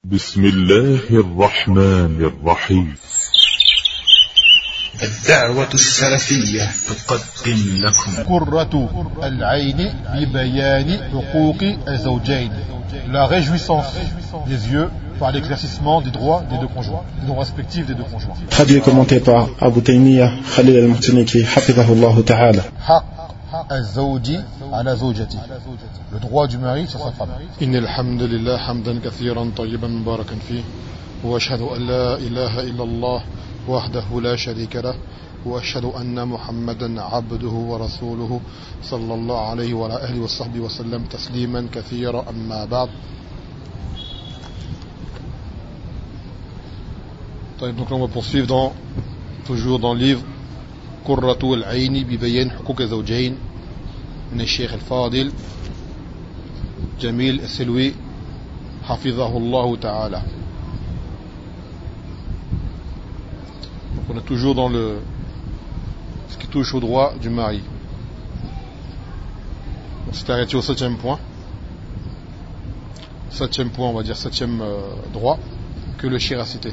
بسم الله الرحمن الرحيم. الدعوة السلفية تقدم لكم قرة العين ببيان حقوق الزوجين. La réjouissance des yeux par l'éclaircissement des droits des deux conjoints, des droits respectifs des deux conjoints. Traduit et commenté par Abu Taymiyyah Khalil al-Muhtaniki, hafidhahullah ta'ala. حق الزوج على زوجته. Le droit du mari sur sa femme. إن الحمد لله حمدا كثيرا طيبا مباركا فيه وأشهد أن لا إله إلا الله وحده لا شريك له وأشهد أن محمدا عبده ورسوله صلى الله عليه وعلى آله وصحبه وسلم تسليما كثيرا أما بعد. Donc là on va poursuivre toujours dans le livre قرة العين ببيان حقوق الزوجين من الشيخ الفاضل جميل السلوي حفظه الله تعالى. Donc on est toujours dans ce qui touche au droit du mari. On s'est arrêté au 7e point. 7e point, on va dire 7e droit que le cheikh a cité.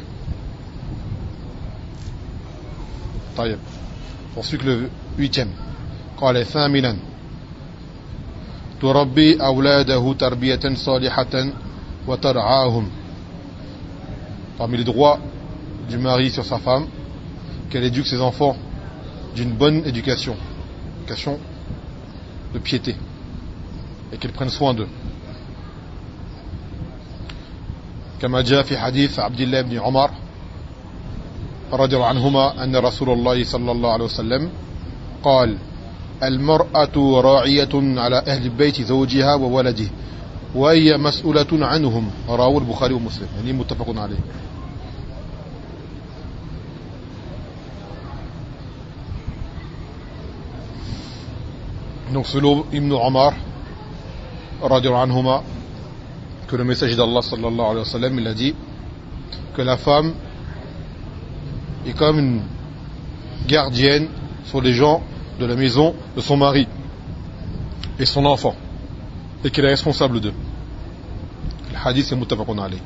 طيب. Ensuite le 8e. قال ثامنا تربي أولاده تربية صالحة وترعاهم. Parmi les droits du mari sur sa femme, qu'elle éduque ses enfants d'une bonne éducation de piété, et qu'elle prenne soin d'eux. كما جاء في حديث عبد الله بن عمر رضي الله عنهما أن رسول الله صلى الله عليه وسلم قال المرأة راعية على أهل بيت زوجها وولده وهي مسؤولة عنهم. رواه البخاري ومسلم، يعني متفق عليه. Donc selon Ibn Omar radiallahu anhuma, que le messager d'Allah sallallahu alayhi wa sallam, il a dit que la femme est comme une gardienne sur les gens de la maison de son mari et son enfant, et qu'elle est responsable d'eux. Le hadith est muttafaqun alayh.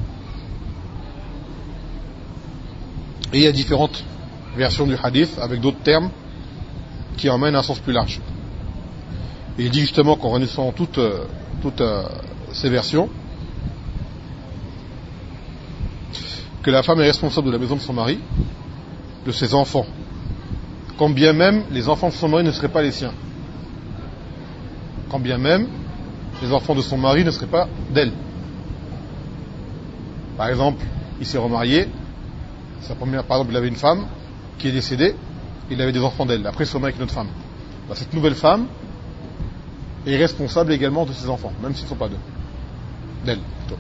Et il y a différentes versions du hadith avec d'autres termes qui emmènent un sens plus large. Et il dit justement qu'en connaissant toutes ces versions, que la femme est responsable de la maison de son mari, de ses enfants, quand bien même les enfants de son mari ne seraient pas les siens, quand bien même les enfants de son mari ne seraient pas d'elle. Par exemple, il s'est remarié, par exemple il avait une femme qui est décédée, il avait des enfants d'elle, après il s'est remarié avec une autre femme. Cette nouvelle femme est responsable également de ses enfants, même s'ils ne sont pas d'elle plutôt.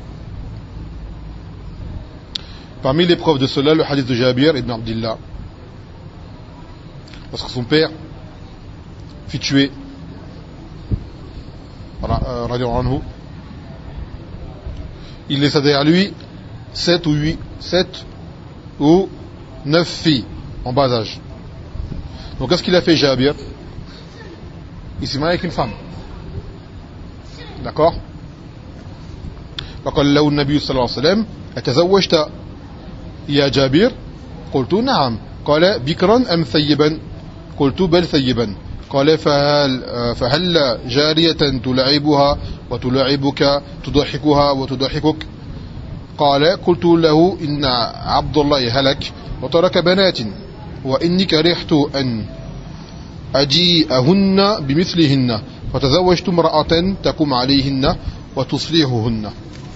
Parmi les preuves de cela, le hadith de Jabir ibn Abdillah, lorsque son père fut tué, radiallahu anhu, il laissa derrière lui 7 ou 9 filles en bas âge. Donc qu'est-ce qu'il a fait Jabir? Il s'est marié avec une femme. D'accord? فقال له النبي صلى الله عليه وسلم أتزوجت يا جابر؟ قلت نعم. قال بكرا أم ثيبا؟ قلت بل ثيبا. قال فهل جارية تلعبها وتلعبك تضحكها وتضحكك؟ قال قلت له إن عبد الله هلك وترك بنات وإني كرهت أن أجيئهن بمثلهن فتزوجت امرأة تقوم عليهن وتصلحهن.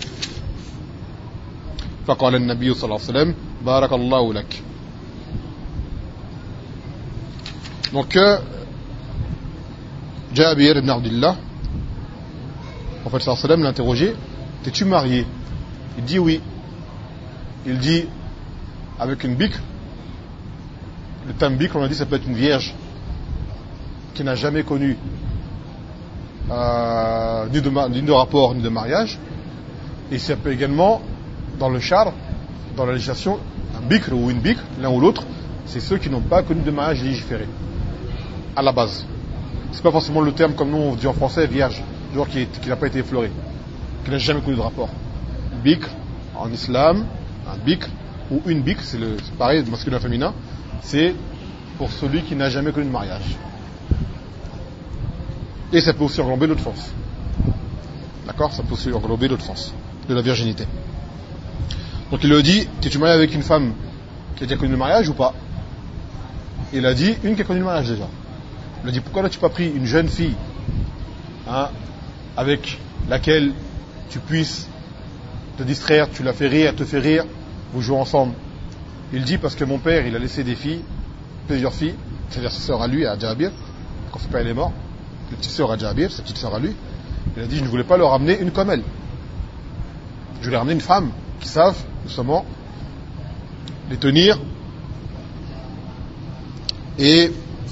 فقال النبي صلى الله عليه وسلم بارك الله لك. Donc Jabir ibn Abdillah, en fait sallallahu alayhi wa sallam l'a interrogé, t'es-tu marié? Il dit oui. Il dit avec une bikr. Le terme bikr, on a dit, ça peut être une vierge qui n'a jamais connu ni de rapport ni de mariage, et ça peut également dans le char, dans la législation, un bikr ou une bikr, l'un ou l'autre, c'est ceux qui n'ont pas connu de mariage légiféré à la base. C'est pas forcément le terme comme nous on dit en français vierge, genre qui n'a pas été effleuré, qui n'a jamais connu de rapport. bikr en islam, un bikr ou une bikr, c'est pareil, masculin et féminin, c'est pour celui qui n'a jamais connu de mariage. Et ça peut aussi englober l'autre sens. D'accord? Ça peut aussi englober l'autre sens de la virginité. Donc il le dit, tu maries avec une femme qui a déjà connu le mariage ou pas? Il a dit, une qui a connu le mariage déjà. Il a dit, pourquoi n'as-tu pas pris une jeune fille, hein, avec laquelle tu puisses te distraire, tu la fais rire, elle te fait rire, vous jouez ensemble. Il dit, parce que mon père, il a laissé des filles, plusieurs filles, c'est-à-dire sa sœur à lui, à Jabir, quand son père est mort, la petite sœur à Jabir, sa petite sœur à lui, il a dit, je ne voulais pas leur ramener une comme elle. Je voulais ramener une femme qui savent, justement, les tenir et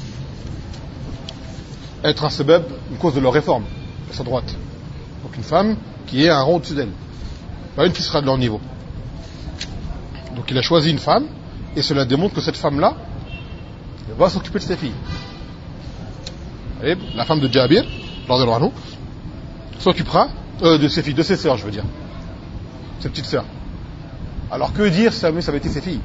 être un sebeb, une cause de leur réforme, à sa droite. Donc une femme qui est un rang au-dessus d'elle, pas une qui sera de leur niveau. Donc il a choisi une femme, et cela démontre que cette femme-là va s'occuper de ses filles. Et la femme de Jabir, s'occupera de ses filles, de ses sœurs, je veux dire, ses petites sœurs. Alors que dire, ça avait été ses filles?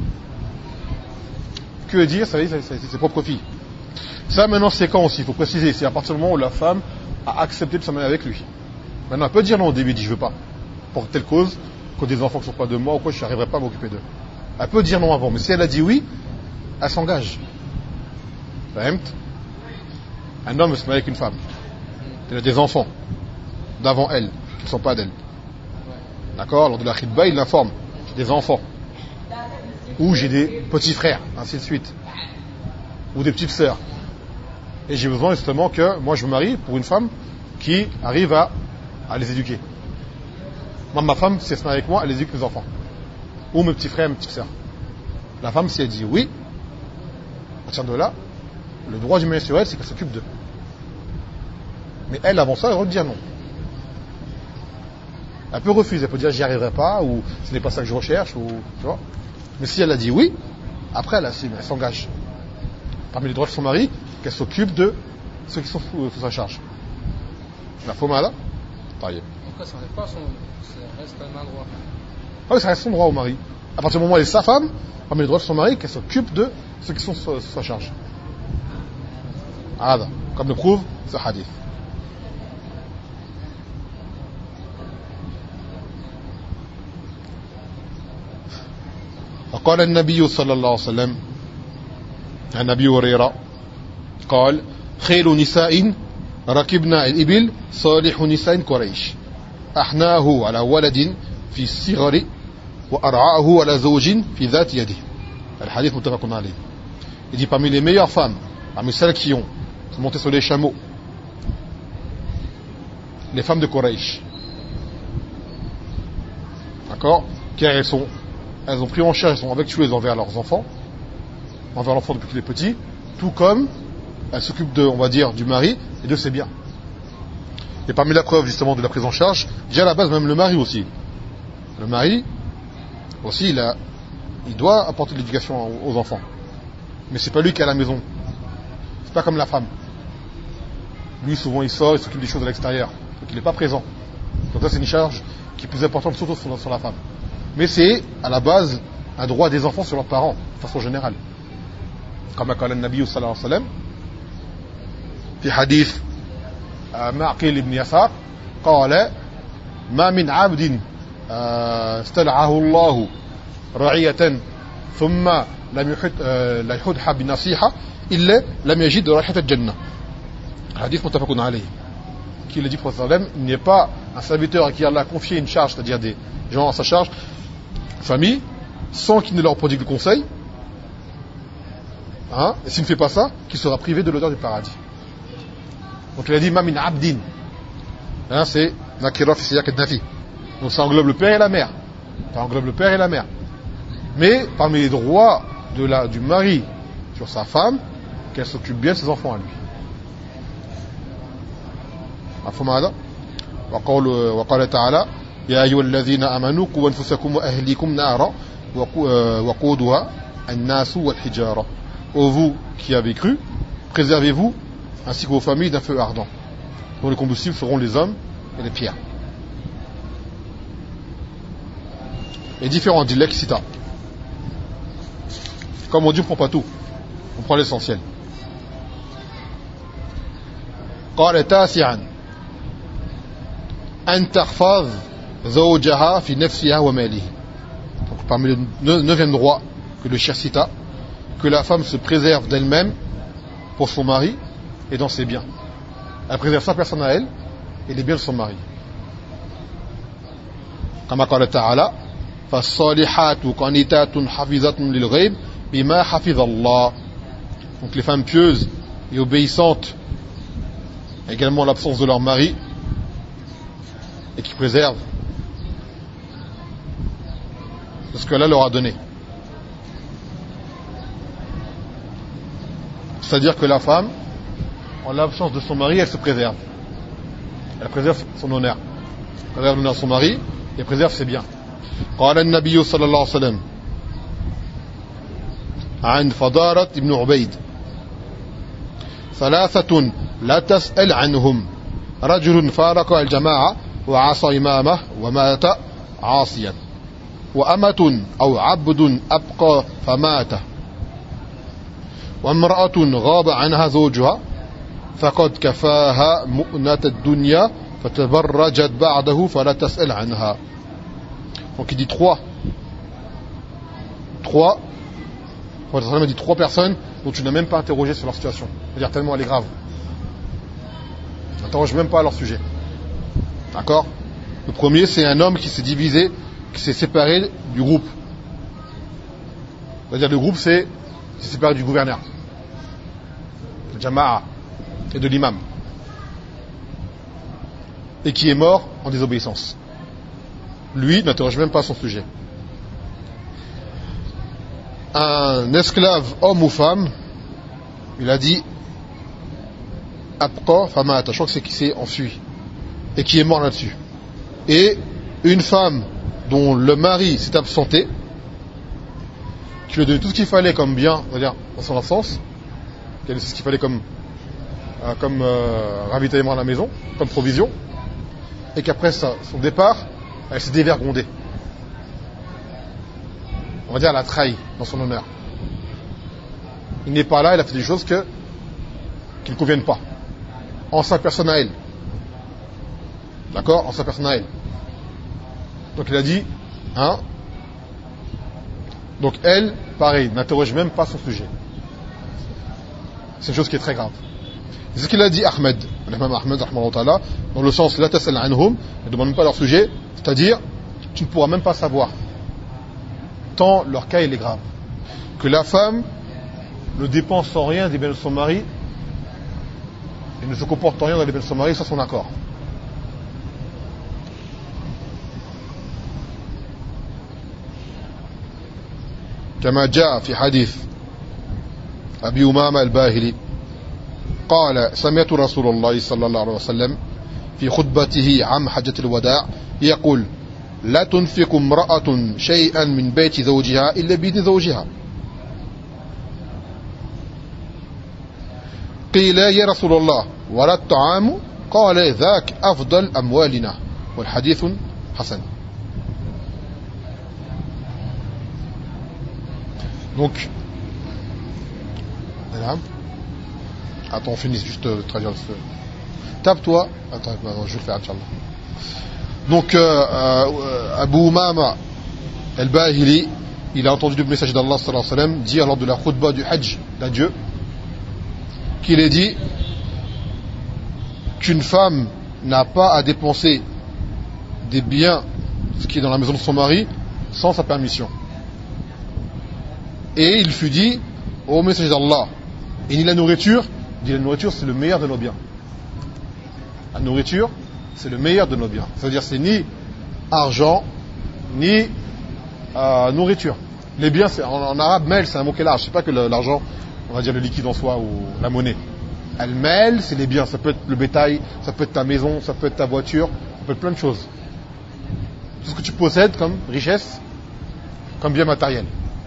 Que dire, ça avait été ses propres filles? Ça maintenant c'est quand aussi, il faut préciser, c'est à partir du moment où la femme a accepté de se marier avec lui. Maintenant elle peut dire non au début, elle dit je veux pas, pour telle cause, que des enfants qui ne sont pas de moi ou quoi, je n'arriverai pas à m'occuper d'eux. Elle peut dire non avant, mais si elle a dit oui, elle s'engage. Un homme se marie avec une femme, elle a des enfants d'avant elle, qui ne sont pas d'elle. D'accord? Lors de la khitba, il l'informe, j'ai des enfants, ou j'ai des petits frères, ainsi de suite, ou des petites sœurs. Et j'ai besoin justement que moi je me marie pour une femme qui arrive à les éduquer. Moi, ma femme, si elle se marie avec moi, elle éduque mes enfants. Ou mes petits frères, mes petites sœurs. La femme, si elle dit oui, à partir de là, le droit du mari sur elle, c'est qu'elle s'occupe d'eux. Mais elle, avant ça, elle aurait dire non. Elle peut refuser, elle peut dire j'y arriverai pas, ou ce n'est pas ça que je recherche, ou tu vois. Mais si elle a dit oui, après elle assume, elle s'engage. Parmi les droits de son mari, qu'elle s'occupe de ceux qui sont sous sa charge. La femme là, taillé. Pourquoi ça n'enlève pas ça reste un droit? Ah oui, ça reste son droit au mari. À partir du moment où elle est sa femme, parmi les droits de son mari, qu'elle s'occupe de ceux qui sont sous sa charge. Ada, comme le prouve ce hadith. وقال النبي صلى الله عليه وسلم عن أبي هريرة قال خير نساء ركبنا الإبل صالح نساء قريش أحناه على ولد في الصغر وأرعاه على زوج في ذات يده. الحديث متفق عليه. Il dit parmi les meilleures femmes, parmi celles qui ont monté sur les chameaux, les femmes de Quraysh. D'accord? Car elles ont pris en charge, elles sont affectueuses envers leurs enfants, envers l'enfant depuis qu'il est petit, tout comme elles s'occupent on va dire, du mari et de ses biens. Et parmi la preuve justement de la prise en charge, déjà à la base même le mari aussi. Le mari aussi il doit apporter de l'éducation aux enfants. Mais c'est pas lui qui est à la maison. C'est pas comme la femme. Lui souvent il sort, il s'occupe des choses à l'extérieur. Donc il n'est pas présent. Donc ça c'est une charge qui est plus importante surtout sur la femme. Mais c'est à la base un droit des enfants sur leurs parents, de façon générale. Comme a dit le Nabi sallallahu alayhi wa sallam, في حديث معقل بن يسار قال ما من عبد استلعه الله رعية ثم لم يحدها بنصيحة إلا لم يجد رائحة الجنة. Hadith متفق عليه. Qui le dit prophète sallam, il n'est pas un serviteur à qui Allah a confié une charge, c'est-à-dire des gens à sa charge, famille, sans qu'il ne leur prodigue le conseil, hein, et s'il ne fait pas ça, qu'il sera privé de l'odeur du paradis. Donc il a dit Mamin Abdin, hein, c'est Nakira fi Siyak al-Nafi. Donc ça englobe le père et la mère. Ça englobe le père et la mère. Mais parmi les droits du mari sur sa femme, qu'elle s'occupe bien de ses enfants à lui. مفهوم هذا؟ وقال تعالى يا أيها الذين آمنوا قوا أنفسكم وأهليكم نارا وقودها الناس والحجارة. Ô vous qui avez cru, préservez-vous ainsi que vos familles d'un feu ardent, dont les combustibles seront les hommes et les pierres. est différent, dit l'excita. Comme on dit, on ne prend pas tout. On prend l'essentiel. قال تاسعا أن تحفظ زوجها في نفسها وماله. Donc parmi le 9e droit que le cheikh cita, que la femme se préserve d'elle-même pour son mari et dans ses biens. Elle préserve sa personne à elle et les biens de son mari. كما قال تعالى فالصالحات قانتات حافظات للغيب بما حفظ الله. Donc les femmes pieuses et obéissantes, également l'absence de leur mari, et qui préservent de ce qu'Allah leur a donné. C'est-à-dire que la femme, en l'absence de son mari, elle se préserve. Elle préserve son honneur. Elle préserve l'honneur de son mari et préserve ses biens. قال النبي صلى الله عليه وسلم عن فضالة ابن عبيد ثلاثة لا تسأل عنهم رجل فارق الجماعة وعصى إمامه ومات عاصيا وأمة أو عبد أبقى فمات وامرأة غاب عنها زوجها فقد كفاها مؤنة الدنيا فتبرجت بعده فلا تسأل عنها. Donc il dit trois. Il dit 3 personnes dont tu n'as même pas interrogé sur leur situation. C'est-à-dire tellement elle est grave. Tu n'interroges même pas à leur sujet. D'accord? Le premier, c'est un homme qui s'est divisé, qui s'est séparé du groupe. C'est-à-dire le groupe s'est séparé du gouverneur, de Jama'a et de l'imam. Et qui est mort en désobéissance. Lui n'interroge même pas son sujet. Un esclave, homme ou femme, il a dit Abqa famata, je crois que c'est qui s'est enfui et qui est mort là-dessus. Et une femme dont le mari s'est absenté, qui lui a donné tout ce qu'il fallait comme bien, on va dire, dans son absence, qui a donné tout ce qu'il fallait comme ravitaillement à la maison, comme provision, et qu'après son départ, elle s'est dévergondée. On va dire, elle a trahi dans son honneur. Il n'est pas là, elle a fait des choses qui ne conviennent pas. En sa personne à elle. D'accord? En sa personne à elle. Donc il a dit, hein? Donc elle, pareil, n'interroge même pas son sujet. C'est une chose qui est très grave. C'est ce qu'il a dit Ahmed, l'imam Ahmed, dans le sens, la tasal anhum, ne demande même pas leur sujet, c'est-à-dire, tu ne pourras même pas savoir, tant leur cas il est grave, que la femme ne dépense en rien des biens de son mari et ne se comporte en rien dans les biens de son mari sans son accord. كما جاء في حديث أبي أمامة الباهلي قال سمعت رسول الله صلى الله عليه وسلم في خطبته عام حجة الوداع يقول لا تنفق امرأة شيئا من بيت زوجها إلا بإذن زوجها. قيل يا رسول الله ولا الطعام قال ذاك أفضل أموالنا والحديث حسن. Donc, attends, on finit juste de traduire ce. Tape-toi. Attends, je vais le faire, Inch'Allah. Donc, Abu Umama al-Bahili, il a entendu le message d'Allah sallallahu alayhi wa sallam dire lors de la khutbah du Hajj d'adieu qu'il est dit qu'une femme n'a pas à dépenser des biens, ce qui est dans la maison de son mari, sans sa permission. Et il fut dit au messager d'Allah, et ni la nourriture, dit la nourriture c'est le meilleur de nos biens. La nourriture c'est le meilleur de nos biens. C'est-à-dire c'est ni argent ni nourriture. Les biens, en arabe, mel, c'est un mot qui est large. C'est pas que l'argent, on va dire le liquide en soi ou la monnaie. Al-mel, c'est les biens. Ça peut être le bétail, ça peut être ta maison, ça peut être ta voiture, ça peut être plein de choses. Tout ce que tu possèdes comme richesse, comme bien matériel.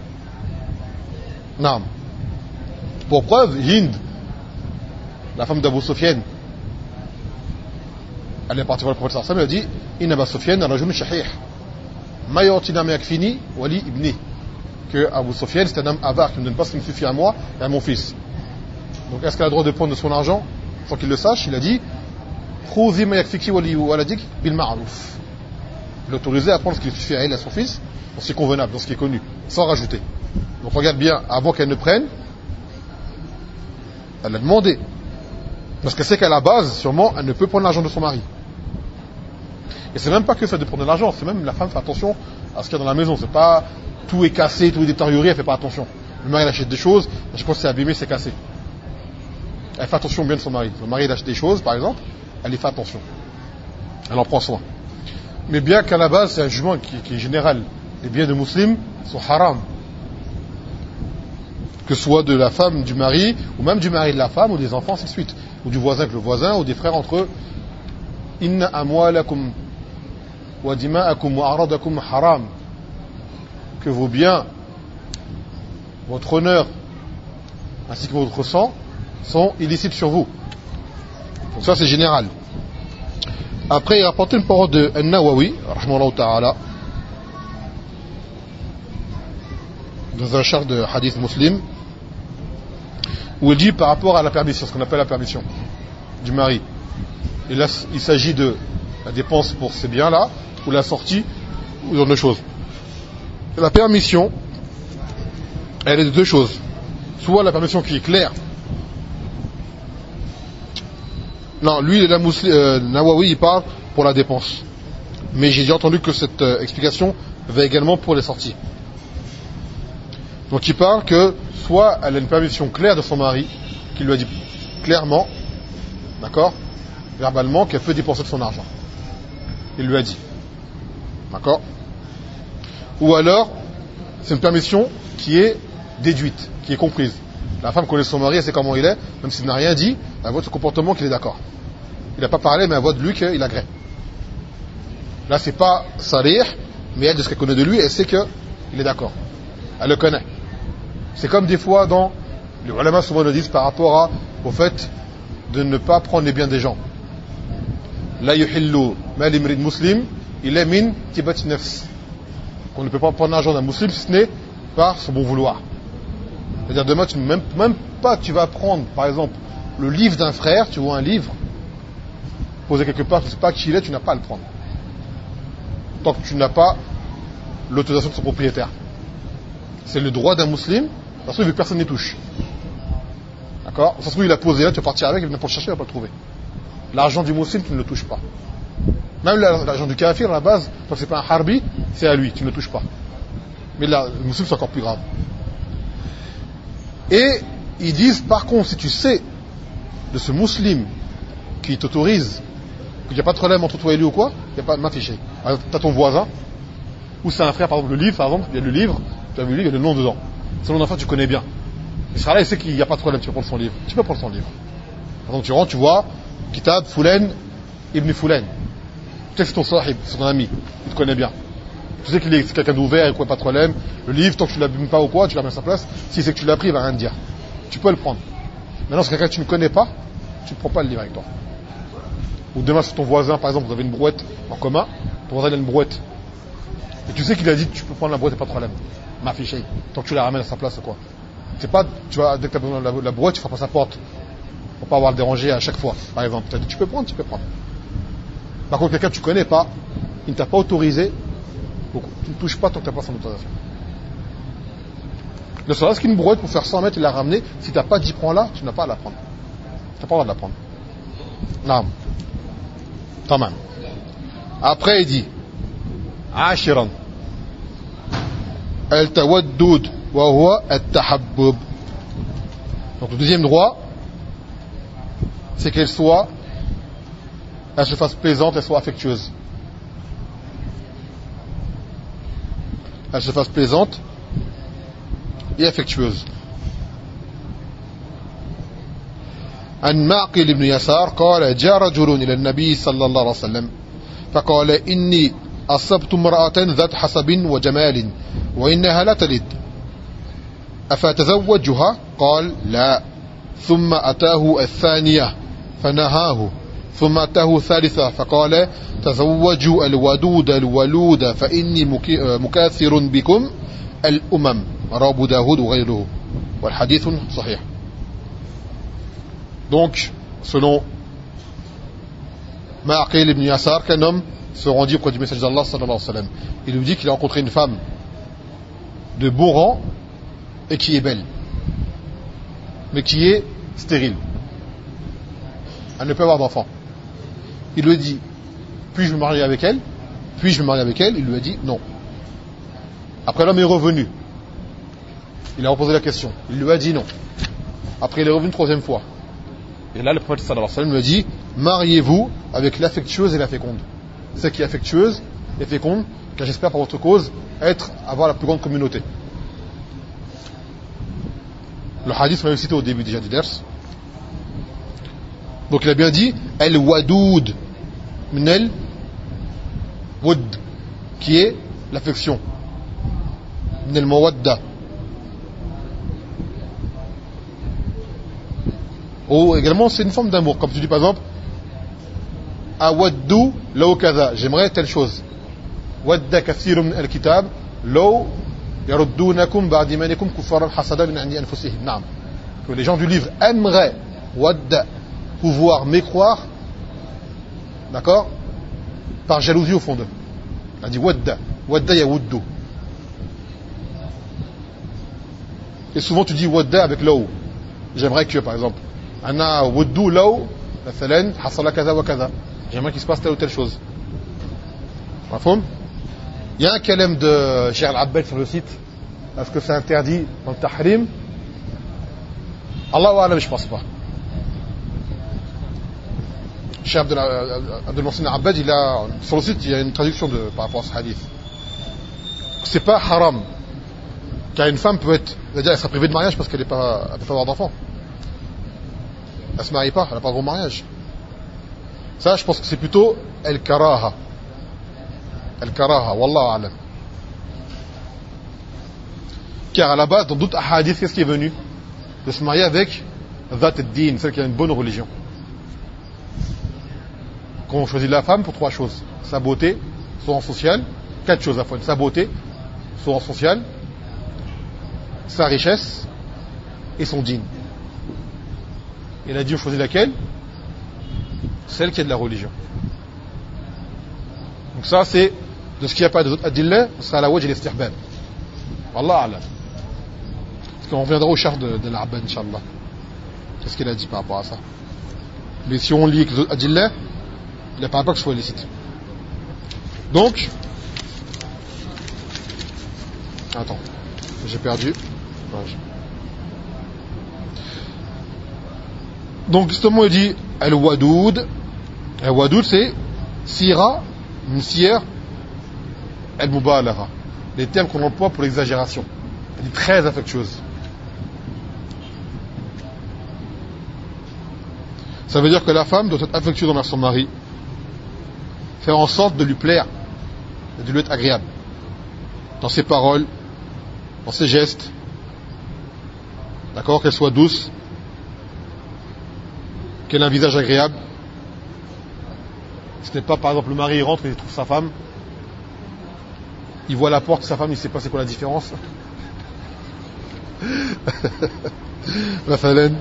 Non. Pour preuve, Hind, la femme d'Abu Sufyan, elle est partie voir le prophète sallallahu alayhi wa sallam, elle a dit Inna Abu Sufyan rajulun shahih. Mayotina Mayakfini, Wali Ibni. Que Abu Sufyan, c'est un homme avare qui ne me donne pas ce qui me suffit à moi et à mon fils. Donc est-ce qu'elle a le droit de prendre de son argent sans qu'il le sache? Il a dit Khouzi Mayakfiki Wali Waladik bil Ma'rouf. Il est autorisé à prendre ce qui suffit à elle et à son fils, dans ce qui est convenable, dans ce qui est connu, sans rajouter. Donc regarde bien, avant qu'elle ne prenne, elle a demandé. Parce qu'elle sait qu'à la base, sûrement, elle ne peut prendre l'argent de son mari. Et c'est même pas que ça de prendre de l'argent, c'est même la femme fait attention à ce qu'il y a dans la maison. C'est pas tout est cassé, tout est détérioré, elle fait pas attention. Le mari il achète des choses, je pense que c'est abîmé, c'est cassé. Elle fait attention bien de son mari. Le mari il achète des choses, par exemple, elle y fait attention. Elle en prend soin. Mais bien qu'à la base, c'est un jugement qui est général. Les biens de musulmans sont haram. Que ce soit de la femme, du mari, ou même du mari de la femme, ou des enfants, ainsi de suite. Ou du voisin avec le voisin, ou des frères entre eux. Inna amwalakum wa dima'akum wa aradakum haram. Que vos biens, votre honneur, ainsi que votre sang, sont illicites sur vous. Donc ça, c'est général. Après, il a rapporté une parole de An-Nawawi, rahimahullah ta'ala, dans un char de hadith muslim, où il dit par rapport à la permission, ce qu'on appelle la permission du mari. Et là, il s'agit de la dépense pour ces biens-là, ou la sortie, ou dans deux choses. Et la permission, elle est de deux choses. Soit la permission qui est claire. Non, lui, Nawawi, il parle pour la dépense. Mais j'ai déjà entendu que cette explication va également pour les sorties. Donc il parle que soit elle a une permission claire de son mari, qui lui a dit clairement, d'accord, verbalement, qu'elle peut dépenser de son argent. Il lui a dit. D'accord. Ou alors, c'est une permission qui est déduite, qui est comprise. La femme connaît son mari, elle sait comment il est, même s'il n'a rien dit, elle voit de son comportement qu'il est d'accord. Il n'a pas parlé, mais elle voit de lui qu'il agrée. Là, c'est pas sarih, mais elle, de ce qu'elle connaît de lui, elle sait qu'il est d'accord. Elle le connaît. C'est comme des fois dans les ulama souvent le disent par rapport au fait de ne pas prendre les biens des gens. La yuhillu mal imrid muslim, il est min tibat nafs. Qu'on ne peut pas prendre l'argent d'un musulman si ce n'est par son bon vouloir. C'est-à-dire demain, même pas tu vas prendre, par exemple, le livre d'un frère, tu vois un livre, posé quelque part, tu ne sais pas qui il est, tu n'as pas à le prendre. Tant que tu n'as pas l'autorisation de son propriétaire. C'est le droit d'un musulman, parce que personne n'y touche. D'accord. Ça se trouve, il a posé là, tu vas partir avec, il vient pour le chercher, il ne va pas le trouver. L'argent du musulman, tu ne le touches pas. Même l'argent du kafir, à la base, tant que c'est pas un harbi, c'est à lui, tu ne le touches pas. Mais là, le musulman, c'est encore plus grave. Et ils disent, par contre, si tu sais de ce musulman qui t'autorise, qu'il n'y a pas de problème entre toi et lui ou quoi, il n'y a pas de m'afficher. Tu as ton voisin, ou c'est un frère, par exemple, le livre, par exemple, il y a le livre, tu as vu le livre, il y a le nom dedans. C'est le nom d'un frère que tu connais bien. Il sera là, il sait qu'il n'y a pas de problème, tu peux prendre son livre. Tu peux prendre son livre. Par exemple, tu rentres, tu vois, Kitab, Fulen, Ibn Fulen. Tu sais que c'est ton sahib, c'est ton ami, il te connaît bien. Tu sais qu'il est quelqu'un d'ouvert et quoi, pas de problème. Le livre, tant que tu l'abîmes pas ou quoi, tu l'as mis à sa place. Si c'est que tu l'as pris, il va rien te dire. Tu peux le prendre. Maintenant, c'est quelqu'un que tu ne connais pas, tu ne prends pas le livre avec toi. Ou demain, c'est ton voisin, par exemple, vous avez une brouette en commun, ton voisin a une brouette. Et tu sais qu'il a dit, tu peux prendre la brouette et pas de problème. M'afficher. Tant que tu la ramènes à sa place, quoi. C'est pas, tu vois, dès que tu as besoin de la brouette, tu frappes à sa porte. Pour pas avoir le déranger à chaque fois. Par exemple, tu as dit, tu peux prendre, tu peux prendre. Par contre, quelqu'un que tu connais pas, il ne t'a pas autorisé, donc tu ne touches pas tant que tu n'as pas son autorisation. Ne serait-ce qu'une brouette pour faire 100 mètres et la ramener, si tu n'as pas dit prends-la, tu n'as pas à la prendre. Tu n'as pas le droit de la prendre. Non. Tamam. Après, il dit Ashiran. Al-tawaddud wa huwa at-tahabbub. Donc le deuxième droit, c'est qu'elle se fasse plaisante, elle soit affectueuse. Elle se fasse plaisante et affectueuse. عن معقل بن يسار قال جاء رجل إلى النبي صلى الله عليه وسلم فقال إني أصبت امرأة ذات حسب وجمال وإنها لا تلد أفتزوجها قال لا ثم أتاه الثانية فنهاه ثم أتاه ثالثة فقال تزوجوا الودود الولود فإني مكاثر بكم الأمم رواه أبو داود وغيره والحديث صحيح. Donc selon Ma'aqil ibn Yasar, qu'un homme se rendit auprès du messager d'Allah sallallahu alayhi wa sallam. Il lui dit qu'il a rencontré une femme de bon rang et qui est belle, mais qui est stérile. Elle ne peut avoir d'enfant. Il lui dit, puis-je me marier avec elle? Puis-je me marier avec elle? Il lui a dit non. Après, l'homme est revenu. Il a reposé la question. Il lui a dit non. Après, il est revenu une troisième fois. Et là, le prophète sallallahu alayhi wa sallam lui a dit, mariez-vous avec l'affectueuse et la féconde. Celle qui est affectueuse et féconde, car j'espère par votre cause avoir la plus grande communauté. Le hadith m'a cité au début déjà du ders. Donc il a bien dit al-wadoud min al-wud, qui est l'affection, min al-mawadda. Ou également c'est une forme d'amour, comme tu dis par exemple awaddu law kaza, j'aimerais telle chose. Wadda kathirun min al-kitab law yaruddunakum ba'da imanikum kuffaran hasada min 'indi anfusihim. Naam. Que les gens du livre aimeraient wadda, pouvoir mécroire, d'accord, par jalousie au fond d'eux. Il a dit wadda, wadda yawuddu. Et souvent tu dis wadda avec law. J'aimerais que, par exemple, ana waddu law مثلا حصل كذا وكذا, j'aimerais qu'il se passe telle ou telle chose. Mafhoum? Il y a un kalem de Cheikh Al-Abbad sur le site. Est-ce que c'est interdit dans le tahrim? Allahu A'lam, je pense pas. Cheikh Abdel Mohsin Al-Abbad, sur le site, il y a une traduction par rapport à ce hadith. C'est pas haram, car une femme peut être, c'est-à-dire elle sera privée de mariage parce qu'elle ne peut pas avoir d'enfant. Elle se marie pas, elle n'a pas de bon mariage. Ça, je pense que c'est plutôt al-karaha. Al-karaha, wallahu a'lam. Car à la base, dans d'autres hadiths, qu'est-ce qui est venu? De se marier avec Dhat ad-din, celle qui a une bonne religion. Quand on choisit la femme pour trois choses: sa beauté, son rang social, quatre choses à fois: sa beauté, son rang social, sa richesse et son din. Il a dit, on choisit laquelle? Celle qui a de la religion. Donc ça, c'est de ce qu'il n'y a pas d'autres adillah, ce sera la wajh et l'istihbab. Wallah a'lam. Parce qu'on reviendra au char de l'Abbad, Inch'Allah. Qu'est-ce qu'il a dit par rapport à ça? Mais si on lit avec les autres adillah, il ne paraît pas que ce soit illicite. Donc, attends, j'ai perdu. Donc justement il dit al-wadoud. Al-wadoud c'est sira, msir, al-mubalagha, les termes qu'on emploie pour l'exagération. Elle est très affectueuse. Ça veut dire que la femme doit être affectueuse envers son mari, faire en sorte de lui plaire et de lui être agréable dans ses paroles, dans ses gestes, d'accord, qu'elle soit douce, qu'elle ait un visage agréable. Ce n'est pas, par exemple, le mari il rentre et il trouve sa femme, il voit la porte, sa femme, il ne sait pas c'est quoi la différence. La Falène.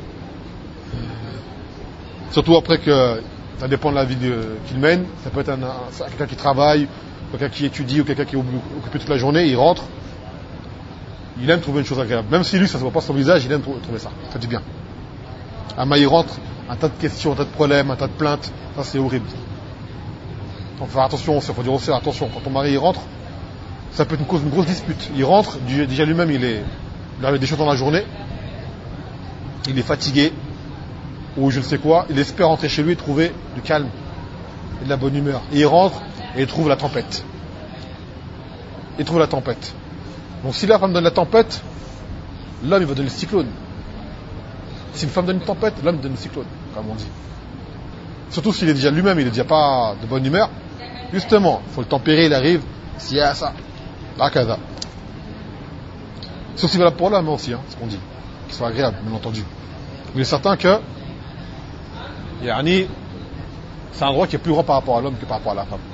Surtout après que ça dépend de la vie qu'il mène. Ça peut être quelqu'un qui travaille, quelqu'un qui étudie ou quelqu'un qui est occupé toute la journée. Il rentre, il aime trouver une chose agréable. Même si lui, ça ne se voit pas sur son visage, il aime trouver ça. Ça fait du bien. Ama il rentre, un tas de questions, un tas de problèmes, un tas de plaintes. Ça, c'est horrible. Donc, faut faire attention. Il faut dire aussi attention. Quand ton mari il rentre, ça peut être une grosse dispute. Il rentre, déjà lui-même, il a des choses dans la journée. Il est fatigué, ou je ne sais quoi. Il espère rentrer chez lui et trouver du calme et de la bonne humeur. Et il rentre et il trouve la tempête. Donc si la femme donne la tempête, l'homme il va donner le cyclone. Si une femme donne une tempête, l'homme donne le cyclone, comme on dit. Surtout s'il est déjà lui-même, il est déjà pas de bonne humeur. Justement, il faut le tempérer, il arrive. S'il y a ça, là, c'est aussi valable pour l'homme aussi, ce qu'on dit. Qu'il soit agréable, bien entendu. Mais il est certain que C'est un droit qui est plus grand par rapport à l'homme que par rapport à la femme.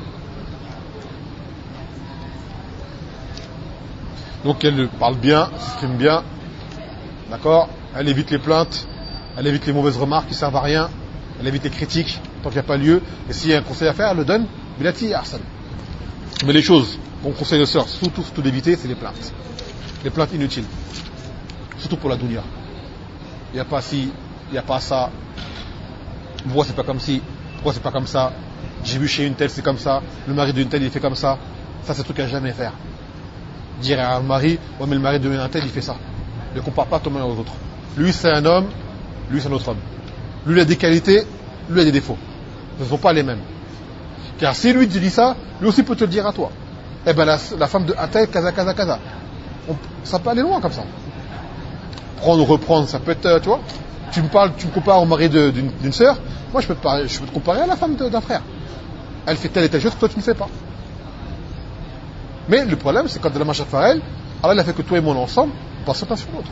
Donc elle parle bien, s'exprime bien, d'accord, elle évite les plaintes, elle évite les mauvaises remarques qui servent à rien, elle évite les critiques tant qu'il n'y a pas lieu, et s'il y a un conseil à faire, elle le donne, bilati ahsan. Mais les choses qu'on conseille aux sœurs, surtout d'éviter, c'est les plaintes. Les plaintes inutiles. Surtout pour la dunya. Il n'y a pas ci, il n'y a pas ça. Pourquoi c'est pas comme ci, pourquoi c'est pas comme ça. J'ai vu chez une telle, c'est comme ça. Le mari d'une telle, il fait comme ça. Ça, c'est un truc à jamais faire. Dire à un mari, ouais, mais le mari d'un tel, il fait ça. Ne compare pas ton mari aux autres. Lui, c'est un homme, lui, c'est un autre homme. Lui, il a des qualités, lui, il a des défauts. Ce ne sont pas les mêmes. Car si lui te dit ça, lui aussi peut te le dire à toi. Eh ben, la femme de un tel, kaza. Ça peut aller loin comme ça. Prendre ou reprendre, ça peut être, tu vois. Tu me compares au mari d'une sœur, moi je peux te comparer à la femme d'un frère. Elle fait telle et telle chose que toi tu ne fais pas. Mais le problème, c'est quand de la marche à elle, Allah il a fait que toi et moi ensemble, on passe pas sur l'autre.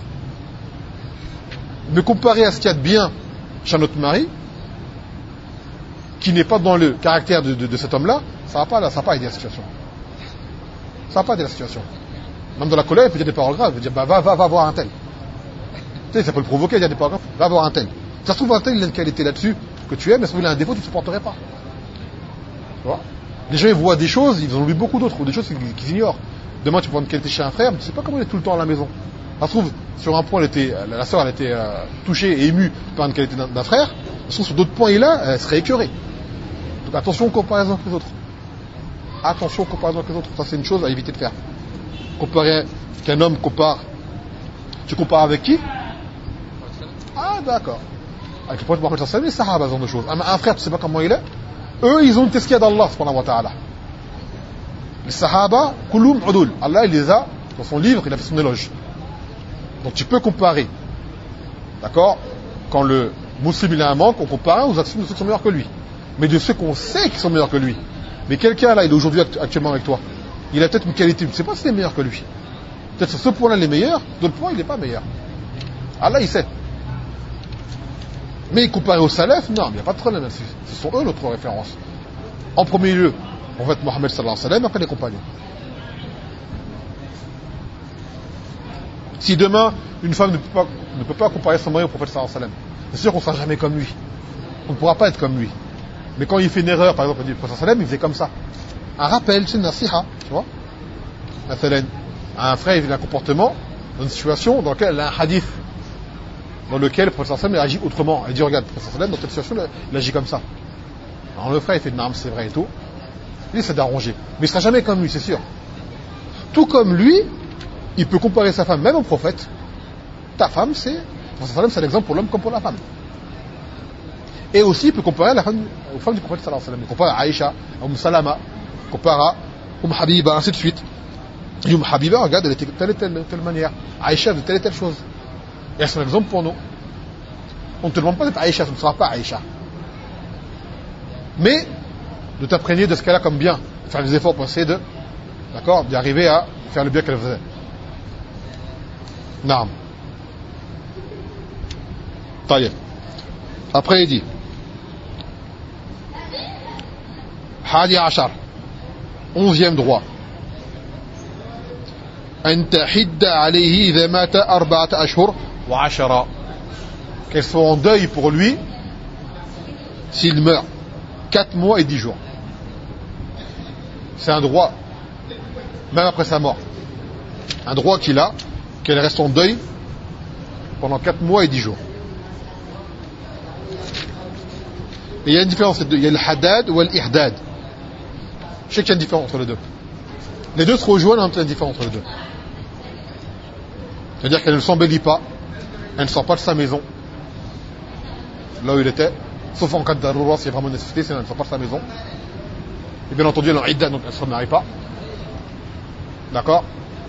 Me comparer à ce qu'il y a de bien chez notre mari, qui n'est pas dans le caractère de cet homme-là, ça va pas aider la situation. Ça va pas aider la situation. Même dans la colère, il peut dire des paroles graves, il peut dire, va voir un tel. Tu sais, ça peut le provoquer, il y a des paragraphes, va voir un tel. Ça se trouve un tel, il a une qualité là-dessus que tu aimes, mais ça se trouve il a un défaut, tu ne supporterais pas. Tu vois. Les gens ils voient des choses, ils en oublient beaucoup d'autres, ou des choses qu'ils ignorent. Demain tu vois une qualité chez un frère, mais tu ne sais pas comment il est tout le temps à la maison. Ça se trouve, sur un point, la sœur elle était touchée et émue par une qualité d'un frère, ça se trouve sur d'autres points elle serait écœurée. Donc attention aux comparaisons avec les autres. Attention aux comparaisons avec les autres, ça c'est une chose à éviter de faire. Comparer qu'un homme compare. Tu compares avec qui? Ah d'accord. Avec le prophète Mohammed sallallahu alayhi wa sallam, les sahaba, ce genre de choses. Un frère, tu sais pas comment il est. Eux, ils ont une tezkiya d'Allah, subhanahu wa ta'ala. Les sahaba, kulum udul. Allah, il les a, dans son livre, il a fait son éloge. Donc tu peux comparer. D'accord? Quand le musulman il a un manque, on compare aux actions de ceux qui sont meilleurs que lui. Mais de ceux qu'on sait qui sont meilleurs que lui. Mais quelqu'un là, il est aujourd'hui actuellement avec toi. Il a peut-être une qualité, tu ne sais pas s'il est meilleur que lui. Peut-être sur ce point-là, il est meilleur, d'autres points, il n'est pas meilleur. Allah, il sait. Mais comparé au salaf, non, il n'y a pas de problème là-dessus. Ce sont eux notre référence. En premier lieu, on va être Mohammed sallallahu alayhi wa sallam, après les compagnons. Si demain, une femme ne peut pas comparer son mari au prophète sallallahu alayhi wa sallam, c'est sûr qu'on ne sera jamais comme lui. On ne pourra pas être comme lui. Mais quand il fait une erreur, par exemple, le prophète sallallahu alayhi wa sallam, il faisait comme ça. Un rappel, c'est une nasiha, tu vois. Un frère, il a un comportement, dans une situation dans laquelle il a un hadith, dans lequel le prophète sallallahu alayhi wa sallam agit autrement. Il dit, regarde, le prophète sallallahu alayhi wa sallam, dans cette situation, il agit comme ça. Alors le frère, il fait de n'am, c'est vrai et tout. Il essaie d'arranger. Mais il ne sera jamais comme lui, c'est sûr. Tout comme lui, il peut comparer sa femme, même au prophète. Ta femme, le prophète sallallahu alayhi wa sallam, c'est l'exemple pour l'homme comme pour la femme. Et aussi, il peut comparer la femme, aux femmes du prophète sallallahu alayhi wa sallam. Il compare à Aïcha, à Salama, il compare à Habiba, ainsi de suite. Habiba, regarde, elle était de telle et telle manière. Aïcha de telle et telle chose. Et c'est un exemple pour nous. On ne te demande pas d'être Aïcha, tu ne seras pas Aïcha. Mais, de t'imprégner de ce qu'elle a comme bien. De faire des efforts pour essayer d'y arriver à faire le bien qu'elle faisait. Naam. Taïeb. Après, il dit, Hadi Ashar, 11e droit. أن تحد عليه إذا مات 4 أشهر و10. Qu'elle soit en deuil pour lui s'il meurt 4 mois et 10 jours. C'est un droit, même après sa mort. Un droit qu'il a, qu'elle reste en deuil pendant 4 mois et 10 jours. Et il y a une différence, il y a le haddad ou l'ihdad. Je sais qu'il y a une différence entre les deux. Les deux se rejoignent, en même temps il y a une différence entre les deux. C'est-à-dire qu'elle ne s'embellit pas, elle ne sort pas de sa maison, là où il était, sauf en cas de daroura, s'il y a vraiment une nécessité, sinon elle ne sort pas de sa maison. Et bien entendu, elle est en idda, donc elle ne se remarie pas. D'accord?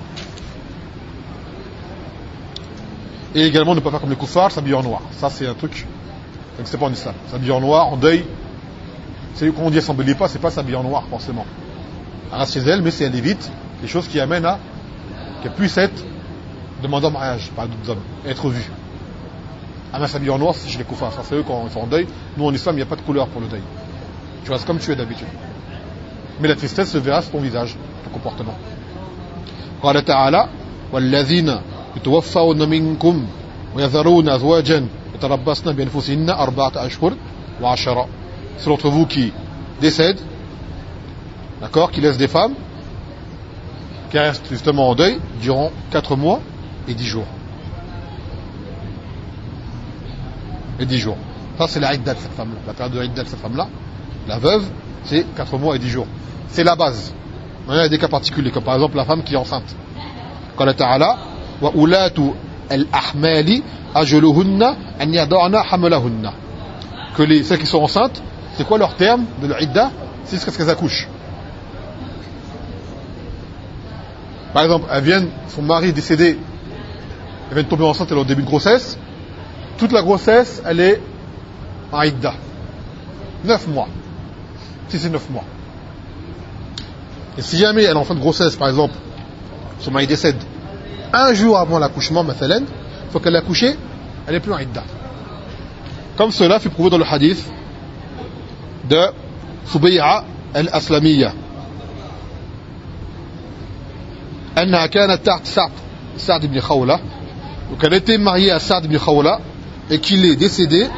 Et également, ne pas faire comme les kuffars, s'habiller en noir. Ça, c'est un truc qui n'existe pas en islam. S'habiller en noir, en deuil, c'est quand on dit elle ne s'embellit pas, c'est pas s'habiller en noir, forcément. Elle reste chez elle, mais c'est elle évite des choses qui amènent à qu'elle puisse être demandée en mariage par d'autres hommes, être vue. Elle s'habille en noir, c'est chez les kuffars. Ça, c'est eux quand ils sont en deuil. Nous, en islam, il n'y a pas de couleur pour le deuil. Tu restes comme tu es d'habitude. Mais la tristesse se verra sur ton visage, ton comportement. قال تعالى والذين يتوفون منكم ويذرون أزواجا يتربصن بأنفسهن 4 أشهر و10. C'est d'entre vous qui décèdent, d'accord, qui laissent des femmes qui restent justement en deuil durant 4 mois et 10 jours. Et 10 jours. Ça c'est la idda de cette femme-là. La période de idda de cette femme-là, la veuve, c'est 4 mois et 10 jours. C'est la base. Il y a des cas particuliers, comme par exemple la femme qui est enceinte. قال تعالى وأولات الأحمال أجلهن أن يضعن حملهن. Que celles qui sont enceintes, c'est quoi leur terme de l'idda? C'est jusqu'à ce qu'elles accouchent. Par exemple, son mari est décédé, elle vient de tomber enceinte, elle est au début de grossesse. Toute la grossesse, elle est en idda. 9 mois. Si c'est 9 mois. Et si jamais elle est en fin de grossesse, par exemple, son mari décède 1 jour avant l'accouchement, mathalan, il faut qu'elle ait accouché, elle n'est plus en idda. Comme cela fut prouvé dans le hadith de Subay'a al-Aslamiyya. أنها كانت تحت سعد بن خولة. Donc elle était mariée à Sa'd ibn Khawla et qu'il est décédé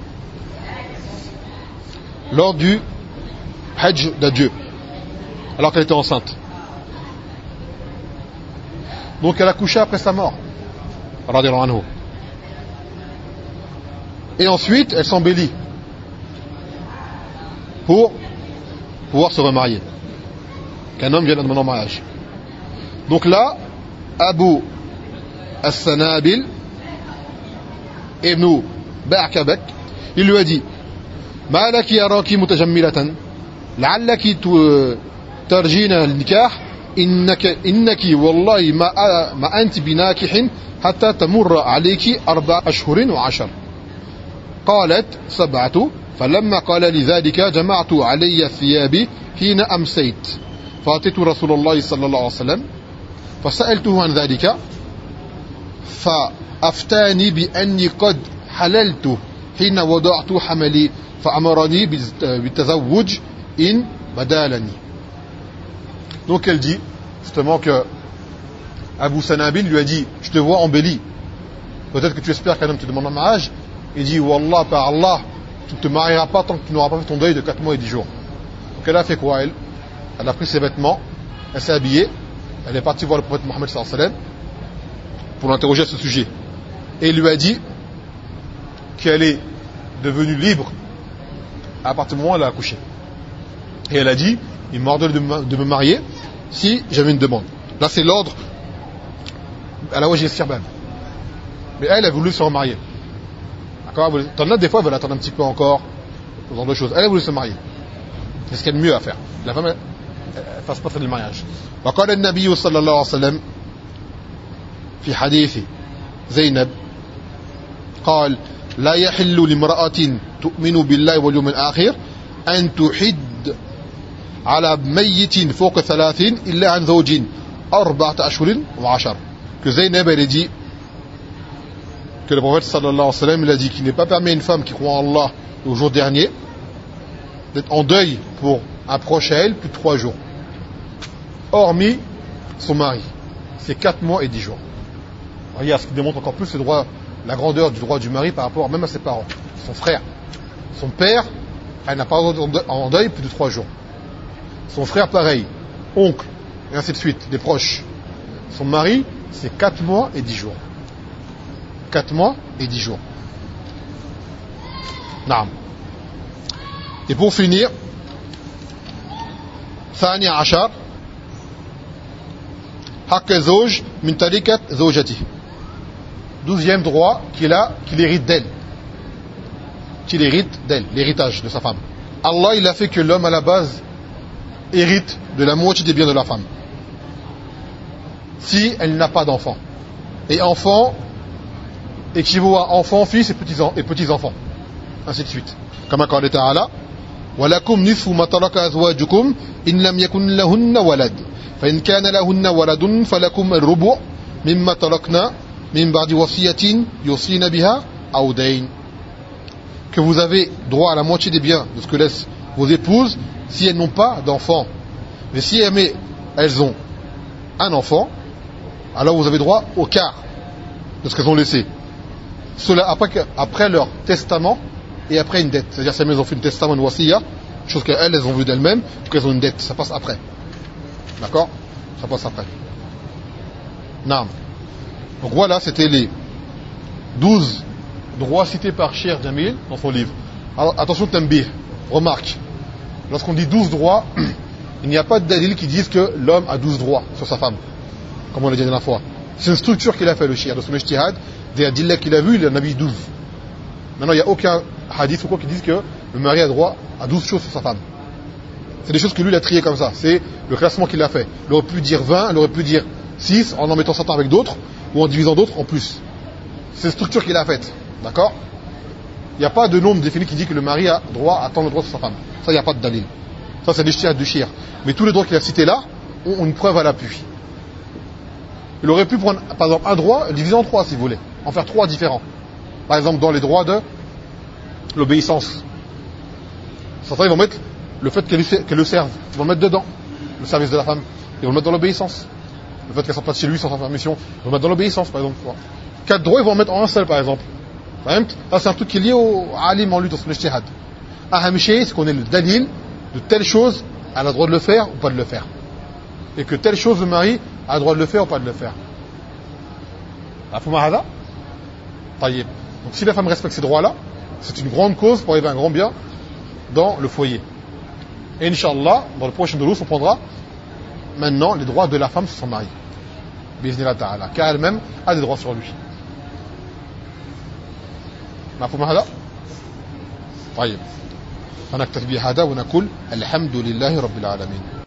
lors du Hajj d'adieu, alors qu'elle était enceinte. Donc elle a couché après sa mort, radiyallahu anhu. Et ensuite elle s'embellit pour pouvoir se remarier, qu'un homme vienne demander en mariage. Donc là, Abu As-Sanabil ibn Ba'kabak, il lui a dit ما لك يراك متجملة لعلك ترجين النكاح إنك والله ما أنت بناكح حتى تمر عليك 4 أشهر و10. قالت 7. فلما قال لذلك جمعت علي ثيابي حين أمسيت فأتيت رسول الله صلى الله عليه وسلم فسألته عن ذلك فأفتاني بأني قد حللت حين وضعت حملي فأمرني بالتزوج إن بدالني. Donc elle dit justement que Abu Sanabil lui a dit je te vois embelli, peut-être que tu espères qu'un homme te demande un mariage. Il dit wallah, par Allah, tu ne te marieras pas tant que tu n'auras pas fait ton deuil de 4 mois et 10 jours. Donc elle a fait quoi? Elle a pris ses vêtements, elle s'est habillée, elle est partie voir le prophète Mohammed sallallahu alayhi wa sallam pour l'interroger à ce sujet. Et il lui a dit qu'elle est devenue libre à partir du moment où elle a accouché. Et elle a dit il m'ordonne de me marier si j'avais une demande. Là c'est l'ordre à la wajhi sirbab. Mais elle a voulu se remarier. D'accord? T'en as des fois, elle veut attendre un petit peu encore, ce genre de choses. Elle a voulu se marier. C'est ce qu'il y a de mieux à faire. La femme, elle fasse pas le mariage. وقال النبي صلى الله عليه وسلم في حديث زينب قال لا يحل لامرأة تؤمن بالله واليوم الآخر أن تحد على ميت فوق 30 إلا عن زوج 4 أشهر و10. Que Zaynab elle dit que le prophète sallallahu alayhi wa sallam il a dit qu'il n'est pas permis à une femme qui croit en Allah au jour dernier d'être en deuil pour un proche à elle plus de 3 jours, hormis son mari. C'est 4 mois et 10 jours. Regarde, ce qui démontre encore plus la grandeur du droit du mari par rapport même à ses parents, son frère, son père. Elle n'a pas en deuil plus de 3 jours. Son frère pareil, oncle, et ainsi de suite, des proches. Son mari, c'est 4 mois et 10 jours. 4 mois et 10 jours. Naam. Et pour finir, ثاني عشر حق الزوج من تركة زوجته. 12e droit qu'il hérite d'elle. Qu'il hérite d'elle, l'héritage de sa femme. Allah, il a fait que l'homme à la base hérite de la moitié des biens de la femme, si elle n'a pas d'enfant. Et enfant équivaut à enfant, fils et petits-enfants, ainsi de suite. Comme قال تعالى ولكم نصف ما ترك أزواجكم إن لم يكن لهن ولد فإن كان لهن ولد فلكم الربع مما تركنا من بعد وصية يوصين بها أو دين. Que vous avez droit à la moitié des biens de ce que laissent vos épouses si elles n'ont pas d'enfants. Mais si elles ont un enfant, alors vous avez droit au quart de ce qu'elles ont laissé. Cela après leur testament et après une dette. C'est-à-dire si elles ont fait une testament, une wasiya, chose qu'elles ont vu d'elles-mêmes, qu'elles ont une dette. Ça passe après. D'accord? Ça passe après. Naam. Donc voilà, c'était les 12 droits cités par Cheikh Jamil dans son livre. Alors attention, Tambih, remarque. Lorsqu'on dit 12 droits, il n'y a pas de dalil qui disent que l'homme a 12 droits sur sa femme. Comme on l'a dit la dernière fois. C'est une structure qu'il a fait, le Cheikh, de son ijtihad, des adillas qu'il a vu, il en a mis 12. Maintenant, il n'y a aucun hadith ou quoi qui dise que le mari a droit à 12 choses sur sa femme. C'est des choses que lui, il a triées comme ça. C'est le classement qu'il a fait. Il aurait pu dire 20, il aurait pu dire 6, en mettant certains avec d'autres, ou en divisant d'autres en plus. C'est une structure qu'il a faite. D'accord? Il n'y a pas de nombre défini qui dit que le mari a droit à tant de droits sur sa femme. Ça, il n'y a pas de dalil. Ça, c'est l'ijtihad du Cheikh. Mais tous les droits qu'il a cités là ont une preuve à l'appui. Il aurait pu prendre, par exemple, un droit, le diviser en 3 si vous voulez. En faire 3 différents. Par exemple, dans les droits de l'obéissance. Certains, ils vont mettre le fait qu'elle le serve. Ils vont le mettre dedans. Le service de la femme. Ils vont le mettre dans l'obéissance. Le fait qu'elle sorte pas de chez lui sans sa permission. Ils vont le mettre dans l'obéissance, par exemple. 4 droits, ils vont en mettre en un seul, par exemple. Ça, c'est un truc qui est lié au alim en lui dans son ijtihad. Ahamiché, c'est qu'on ait le dalil de telle chose, elle a le droit de le faire ou pas de le faire. Et que telle chose, le mari a le droit de le faire ou pas de le faire. Donc si la femme respecte ces droits-là, c'est une grande cause pour arriver à un grand bien dans le foyer. Et Inch'Allah, dans le prochain doulous, on prendra maintenant les droits de la femme sur son mari. Bi'idhnillah ta'ala. Car elle-même a des droits sur lui. مفهوم هذا؟ طيب فنكتفي بهذا ونقول الحمد لله رب العالمين.